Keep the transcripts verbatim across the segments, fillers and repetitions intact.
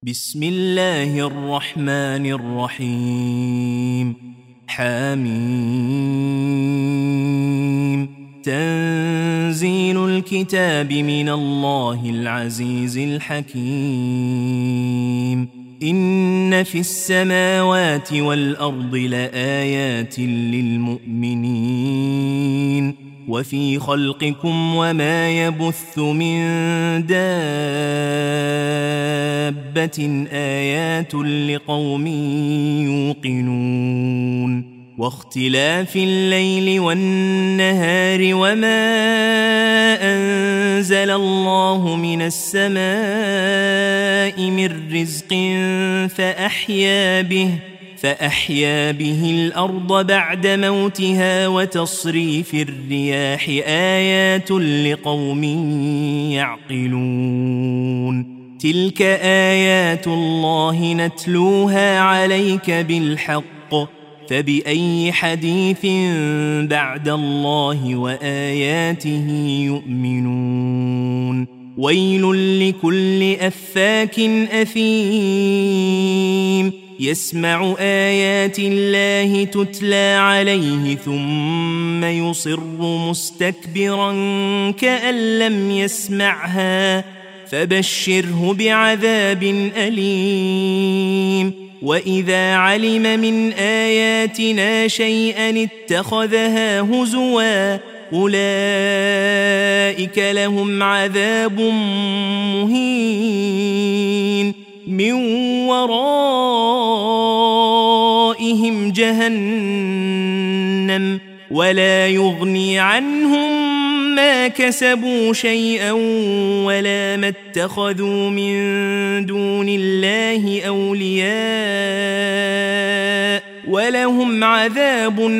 بسم الله الرحمن الرحيم. حميم. تنزيل الكتاب من الله العزيز الحكيم. إن في السماوات والأرض لآيات للمؤمنين وفي خلقكم وما يبث من دابة آيات لقوم يوقنون. واختلاف الليل والنهار وما أنزل الله من السماء من رزق فأحيا به فأحيا به الأرض بعد موتها وتصريف الرياح آيات لقوم يعقلون. تلك آيات الله نتلوها عليك بالحق فبأي حديث بعد الله وآياته يؤمنون. ويل لكل أفاك أثيم يسمع آيات الله تتلى عليه ثم يصر مستكبرا كأن لم يسمعها فبشره بعذاب أليم. وإذا علم من آياتنا شيئا اتخذها هزوا أولئك لهم عذاب مهين من ورائهم جهنم ولا يغني عنهم ما كسبوا شيئا ولا ما اتخذوا من دون الله أولياء ولهم عذاب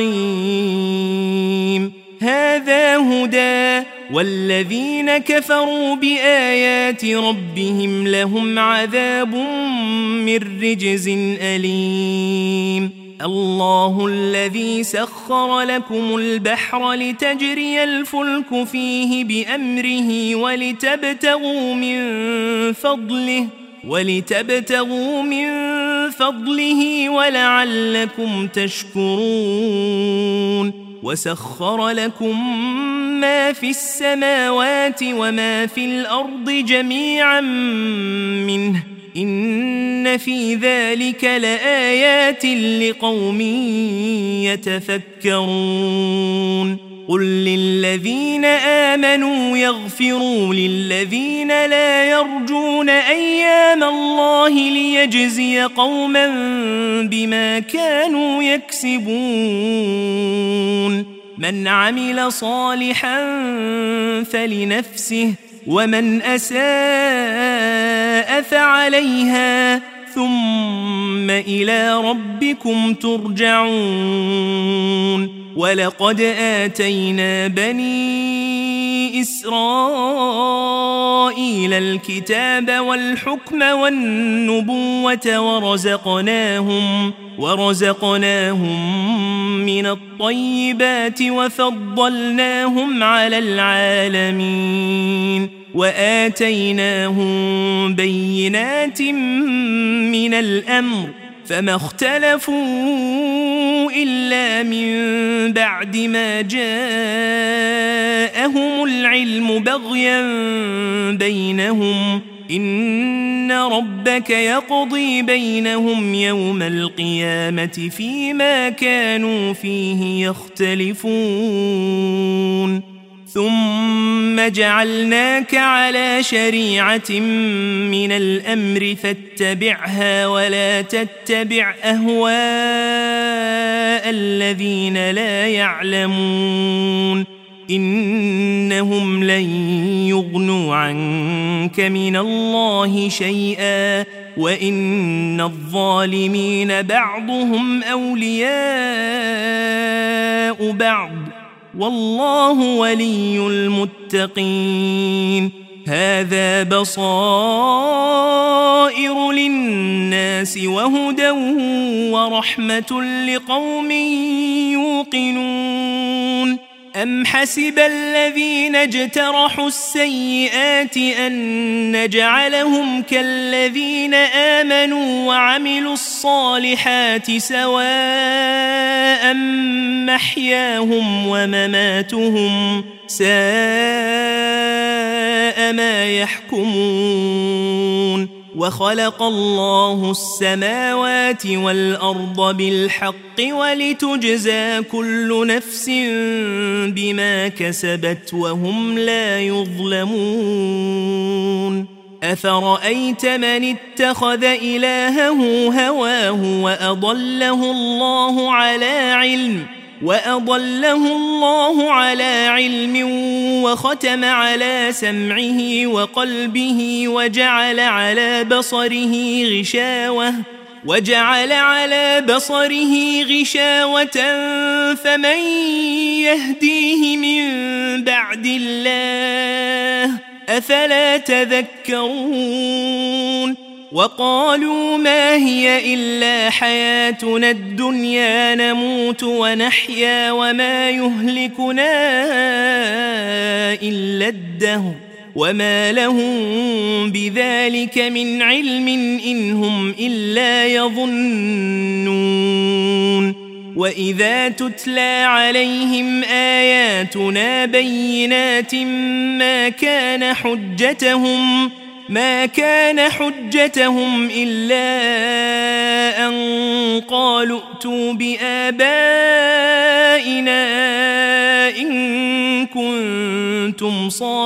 عظيم. هذا هدى والذين كفروا بآيات ربهم لهم عذاب من رجز أليم. الله الذي سخر لكم البحر لتجري الفلك فيه بأمره ولتبتغوا من فضله ولتبتغوا من فضله ولعلكم تشكرون. وسخر لكم ما في السماوات وما في الأرض جميعا منه إن في ذلك لآيات لقوم يتفكرون. قل للذين آمنوا يغفروا للذين لا يرجون أيام الله ليجزي قوما بما كانوا يكسبون. من عمل صالحا فلنفسه ومن أساء فعليها ثم إلى ربكم ترجعون. ولقد آتينا بني إسرائيل الكتاب والحكم والنبوة ورزقناهم ورزقناهم من الطيبات وفضلناهم على العالمين وآتيناهم بينات من الأمر فما اختلفوا إلا من بعد ما جاءهم العلم بغيا بينهم إن ربك يقضي بينهم يوم القيامة فيما كانوا فيه يختلفون. ثم جعلناك على شريعة من الأمر فاتبعها ولا تتبع أهواء الذين لا يعلمون إنهم لن يغنوا عنك من الله شيئا وإن الظالمين بعضهم أولياء بعض والله ولي المتقين. هذا بصائر للناس وهدى ورحمة لقوم يوقنون. أم حسب الذين اجترحوا السيئات أن نجعلهم كالذين آمنوا وعملوا الصالحات سواء محياهم ومماتهم ساء ما يحكمون وخلق الله السماوات والأرض بالحق ولتجزى كل نفس بما كسبت وهم لا يظلمون أفرأيت من اتخذ إلهه هواه وأضله الله على علم وأضله الله على علم وختم على سمعه وقلبه وجعل على بصره غشاوة وجعل على بصره غشاوة فمن يهديه من بعد الله أفلا تذكرون وقالوا ما هي إلا حياتنا الدنيا نموت ونحيا وما يهلكنا إلا الدهر وما لهم بذلك من علم إن هم إلا يظنون وإذا تتلى عليهم آياتنا بينات ما كان حجتهم ما كان حجتهم إلا أن قالوا ائتوا بآبائنا إن كنتم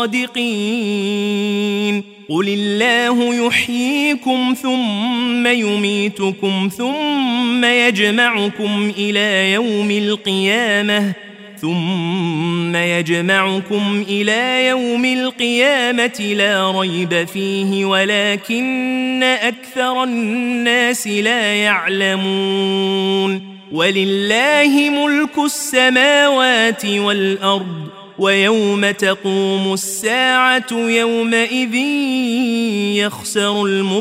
صادقين قل الله يحييكم ثم يميتكم ثم يجمعكم إلى يوم القيامة ثم يجمعكم إلى يوم القيامة لا ريب فيه ولكن أكثر الناس لا يعلمون ولله ملك السماوات والأرض ويوم تقوم الساعة يومئذ يخسر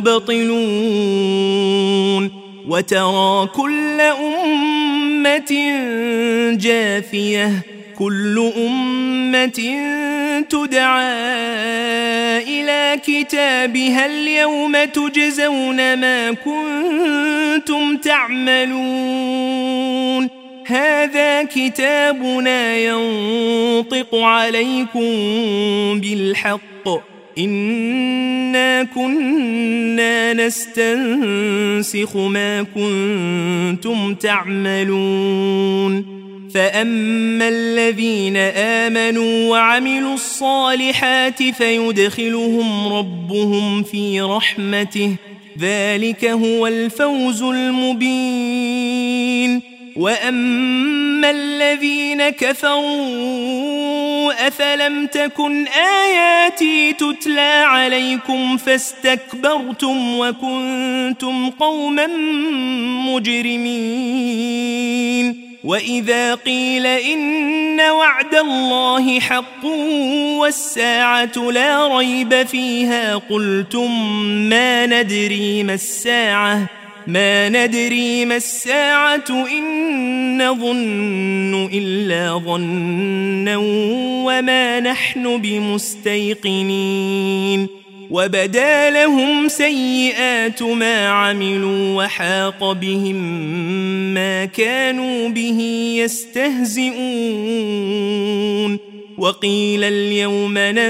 المبطلون وترى كل أمة جاثية كل أمة تدعى إلى كتابها اليوم تجزون ما كنتم تعملون هذا كتابنا ينطق عليكم بالحق إنا كنا نستنسخ ما كنتم تعملون فأما الذين آمنوا وعملوا الصالحات فيدخلهم ربهم في رحمته ذلك هو الفوز المبين وأما الذين كفروا أفلم تكن آياتي تتلى عليكم فاستكبرتم وكنتم قوما مجرمين وإذا قيل إن وعد الله حق والساعة لا ريب فيها قلتم ما ندري ما الساعة ما ندري ما الساعة إن نظن إلا ظنا وما نحن بمستيقنين وبدا لهم سيئات ما عملوا وحاق بهم ما كانوا به يستهزئون وقيل اليوم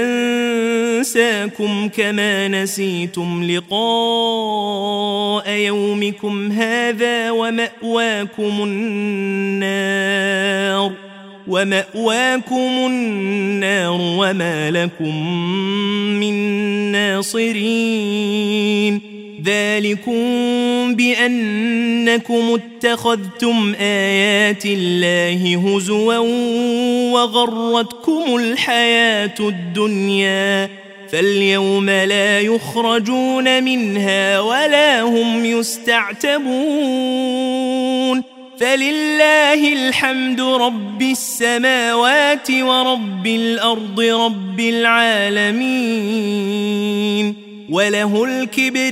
ننساكم كما نسيتم لقاء يومكم هذا ومأواكم النار ومأواكم النار وما لكم من ناصرين ذلكم بأنكم اتخذتم آيات الله هزوا وغرتكم الحياة الدنيا فاليوم لا يخرجون منها ولا هم يستعتبون فلله الحمد رب السماوات ورب الأرض رب العالمين وله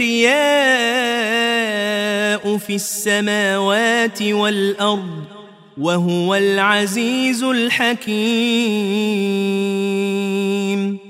الكبرياء في السماوات والأرض وهو العزيز الحكيم.